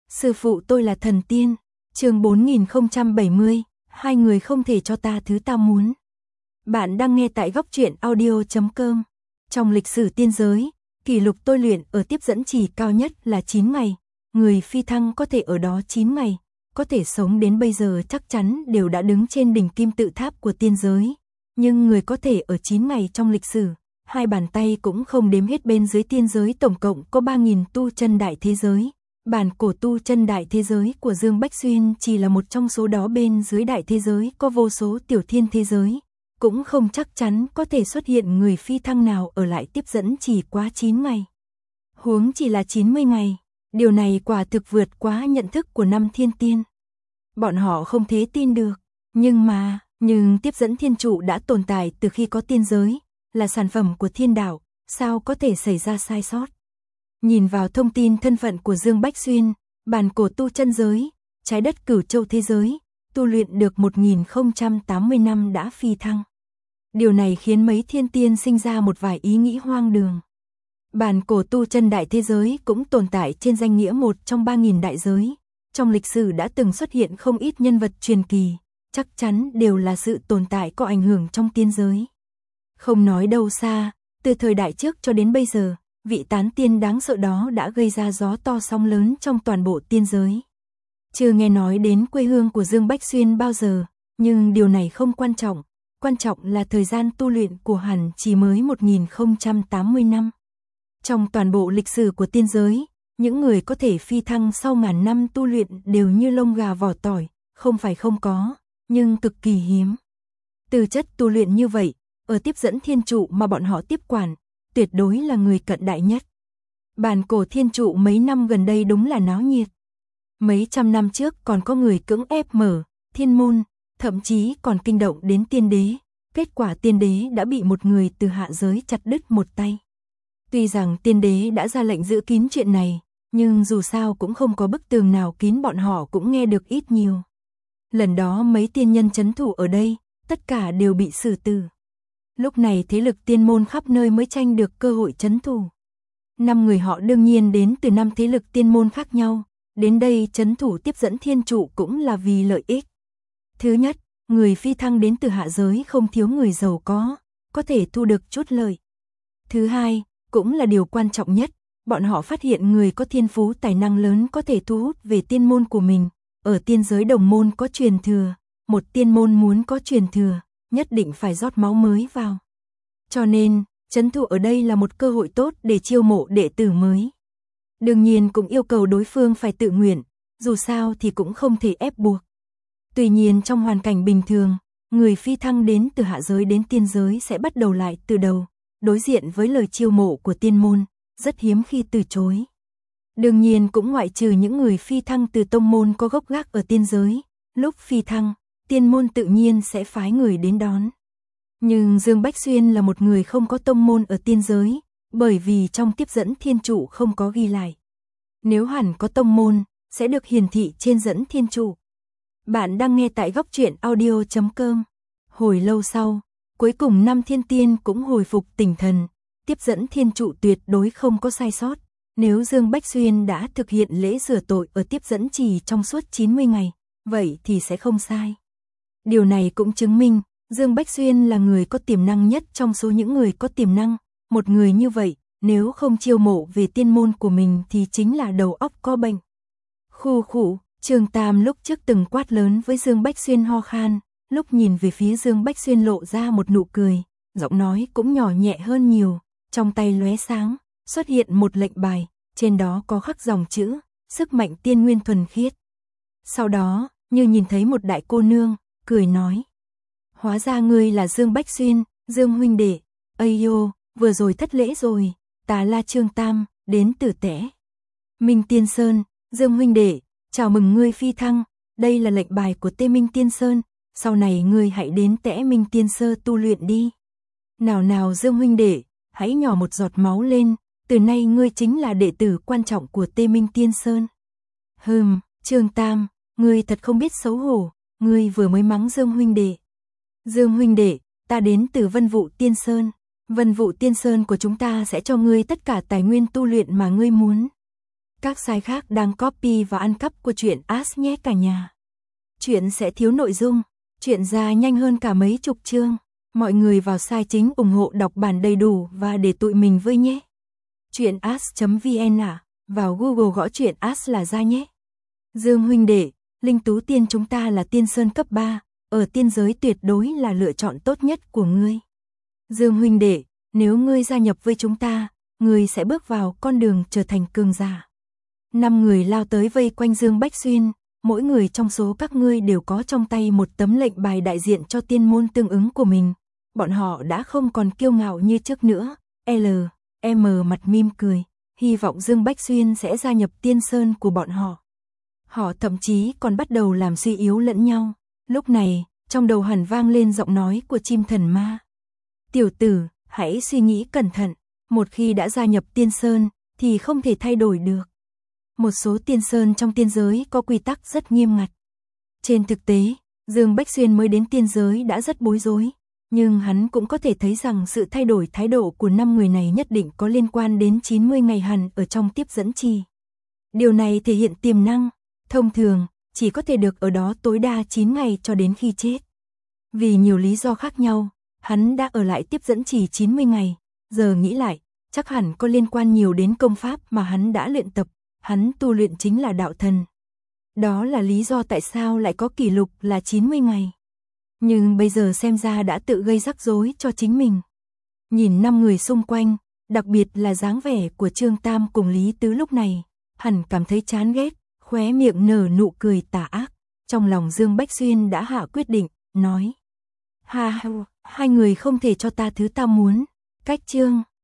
Sư phụ tôi là thần tiên. Chương 4070, hai người không thể cho ta thứ ta muốn. Bạn đang nghe tại góc truyện audio.com. Trong lịch sử tiên giới, kỷ lục tôi luyện ở tiếp dẫn trì cao nhất là 9 ngày. Người phi thăng có thể ở đó 9 ngày, có thể sống đến bây giờ chắc chắn đều đã đứng trên đỉnh kim tự tháp của tiên giới. Nhưng người có thể ở 9 ngày trong lịch sử, hai bàn tay cũng không đếm hết. Bên dưới tiên giới tổng cộng có 3.000 tu chân đại thế giới. Bản cổ tu chân đại thế giới của Dương Bách Xuyên chỉ là một trong số đó. Bên dưới đại thế giới có vô số tiểu thiên thế giới, cũng không chắc chắn có thể xuất hiện người phi thăng nào ở lại tiếp dẫn chỉ quá 9 ngày. Huống chỉ là 90 ngày, điều này quả thực vượt quá nhận thức của năm thiên tiên. Bọn họ không thể tin được, nhưng tiếp dẫn thiên trụ đã tồn tại từ khi có tiên giới, là sản phẩm của thiên đạo, sao có thể xảy ra sai sót. Nhìn vào thông tin thân phận của Dương Bách Xuyên, bản cổ tu chân giới, trái đất Cửu Châu thế giới, tu luyện được 1080 năm đã phi thăng. Điều này khiến mấy thiên tiên sinh ra một vài ý nghĩ hoang đường. Bản cổ tu chân đại thế giới cũng tồn tại trên danh nghĩa một trong 3.000 đại giới. Trong lịch sử đã từng xuất hiện không ít nhân vật truyền kỳ, chắc chắn đều là sự tồn tại có ảnh hưởng trong tiên giới. Không nói đâu xa, từ thời đại trước cho đến bây giờ, vị tán tiên đáng sợ đó đã gây ra gió to sóng lớn trong toàn bộ tiên giới. Chưa nghe nói đến quê hương của Dương Bách Xuyên bao giờ, nhưng điều này không quan trọng. Quan trọng là thời gian tu luyện của hắn chỉ mới 1080 năm. Trong toàn bộ lịch sử của tiên giới, những người có thể phi thăng sau ngàn năm tu luyện đều như lông gà vỏ tỏi, không phải không có, nhưng cực kỳ hiếm. Tư chất tu luyện như vậy, ở tiếp dẫn thiên trụ mà bọn họ tiếp quản, tuyệt đối là người cận đại nhất. Bản cổ thiên trụ mấy năm gần đây đúng là náo nhiệt. Mấy trăm năm trước còn có người cưỡng ép mở thiên môn, thậm chí còn kinh động đến tiên đế. Kết quả tiên đế đã bị một người từ hạ giới chặt đứt một tay. Tuy rằng tiên đế đã ra lệnh giữ kín chuyện này, nhưng dù sao cũng không có bức tường nào kín, bọn họ cũng nghe được ít nhiều. Lần đó mấy tiên nhân trấn thủ ở đây, tất cả đều bị xử tử. Lúc này thế lực tiên môn khắp nơi mới tranh được cơ hội trấn thủ. 5 người họ đương nhiên đến từ 5 thế lực tiên môn khác nhau, đến đây trấn thủ tiếp dẫn thiên trụ cũng là vì lợi ích. Thứ nhất, người phi thăng đến từ hạ giới không thiếu người giàu có thể thu được chút lợi. Thứ hai, cũng là điều quan trọng nhất, bọn họ phát hiện người có thiên phú tài năng lớn có thể thu hút về tiên môn của mình. Ở tiên giới đồng môn có truyền thừa, một tiên môn muốn có truyền thừa, nhất định phải rót máu mới vào. Cho nên, trấn thủ ở đây là một cơ hội tốt để chiêu mộ đệ tử mới. Đương nhiên cũng yêu cầu đối phương phải tự nguyện, dù sao thì cũng không thể ép buộc. Tuy nhiên trong hoàn cảnh bình thường, người phi thăng đến từ hạ giới đến tiên giới sẽ bắt đầu lại từ đầu, đối diện với lời chiêu mộ của tiên môn, rất hiếm khi từ chối. Đương nhiên cũng ngoại trừ những người phi thăng từ tông môn có gốc gác ở tiên giới, lúc phi thăng, tiên môn tự nhiên sẽ phái người đến đón. Nhưng Dương Bách Xuyên là một người không có tông môn ở tiên giới, bởi vì trong tiếp dẫn thiên trụ không có ghi lại. Nếu hẳn có tông môn, sẽ được hiển thị trên dẫn thiên trụ. Bạn đang nghe tại góc truyện audio.com. Hồi lâu sau, cuối cùng 5 thiên tiên cũng hồi phục tinh thần, tiếp dẫn thiên trụ tuyệt đối không có sai sót. Nếu Dương Bách Xuyên đã thực hiện lễ rửa tội ở tiếp dẫn trì trong suốt 90 ngày, vậy thì sẽ không sai. Điều này cũng chứng minh, Dương Bách Xuyên là người có tiềm năng nhất trong số những người có tiềm năng. Một người như vậy, nếu không chiêu mộ về tiên môn của mình thì chính là đầu óc có bệnh. Khụ khụ, Trương Tam lúc trước từng quát lớn với Dương Bách Xuyên ho khan, lúc nhìn về phía Dương Bách Xuyên lộ ra một nụ cười, giọng nói cũng nhỏ nhẹ hơn nhiều, trong tay lóe sáng, xuất hiện một lệnh bài, trên đó có khắc dòng chữ, sức mạnh tiên nguyên thuần khiết. Sau đó, như nhìn thấy một đại cô nương, cười nói. Hóa ra ngươi là Dương Bách Xuyên, Dương huynh đệ, ây yo, vừa rồi thất lễ rồi, ta là Trương Tam, đến từ Tẽ Minh Tiên Sơn, Dương huynh đệ, chào mừng ngươi phi thăng, đây là lệnh bài của Tê Minh Tiên Sơn, sau này ngươi hãy đến Tẽ Minh Tiên Sơ tu luyện đi. Nào Dương huynh đệ, hãy nhỏ một giọt máu lên, từ nay ngươi chính là đệ tử quan trọng của Tê Minh Tiên Sơn. Trương Tam, ngươi thật không biết xấu hổ, ngươi vừa mới mắng Dương huynh đệ. Dương huynh đệ, ta đến từ Vân Vụ Tiên Sơn. Vân Vụ Tiên Sơn của chúng ta sẽ cho ngươi tất cả tài nguyên tu luyện mà ngươi muốn. Các site khác đang copy và ăn cắp của truyện As nhé cả nhà. Chuyện sẽ thiếu nội dung, chuyện ra nhanh hơn cả mấy chục chương. Mọi người vào site chính ủng hộ đọc bản đầy đủ và để tụi mình vui nhé. Truyện as.vn à, vào Google gõ truyện as là ra nhé. Dương huynh đệ, Linh Tú Tiên chúng ta là tiên sơn cấp 3, ở tiên giới tuyệt đối là lựa chọn tốt nhất của ngươi. Dương huynh đệ, nếu ngươi gia nhập với chúng ta, ngươi sẽ bước vào con đường trở thành cường giả. 5 người lao tới vây quanh Dương Bách Xuyên, mỗi người trong số các ngươi đều có trong tay một tấm lệnh bài đại diện cho tiên môn tương ứng của mình. Bọn họ đã không còn kiêu ngạo như trước nữa. M mặt mỉm cười, hy vọng Dương Bách Xuyên sẽ gia nhập tiên sơn của bọn họ. Họ thậm chí còn bắt đầu làm suy yếu lẫn nhau. Lúc này, trong đầu hẳn vang lên giọng nói của chim thần ma. Tiểu tử, hãy suy nghĩ cẩn thận, một khi đã gia nhập tiên sơn, thì không thể thay đổi được. Một số tiên sơn trong tiên giới có quy tắc rất nghiêm ngặt. Trên thực tế, Dương Bách Xuyên mới đến tiên giới đã rất bối rối, nhưng hắn cũng có thể thấy rằng sự thay đổi thái độ của 5 người này nhất định có liên quan đến 90 ngày hằn ở trong tiếp dẫn trì. Điều này thể hiện tiềm năng, thông thường, chỉ có thể được ở đó tối đa 9 ngày cho đến khi chết. Vì nhiều lý do khác nhau, hắn đã ở lại tiếp dẫn trì 90 ngày, giờ nghĩ lại, chắc hẳn có liên quan nhiều đến công pháp mà hắn đã luyện tập, hắn tu luyện chính là đạo thần. Đó là lý do tại sao lại có kỷ lục là 90 ngày. Nhưng bây giờ xem ra đã tự gây rắc rối cho chính mình. Nhìn 5 người xung quanh, đặc biệt là dáng vẻ của Trương Tam cùng Lý Tứ lúc này, hẳn cảm thấy chán ghét, khóe miệng nở nụ cười tà ác. Trong lòng Dương Bách Xuyên đã hạ quyết định, nói: hai người không thể cho ta thứ ta muốn. Cách chương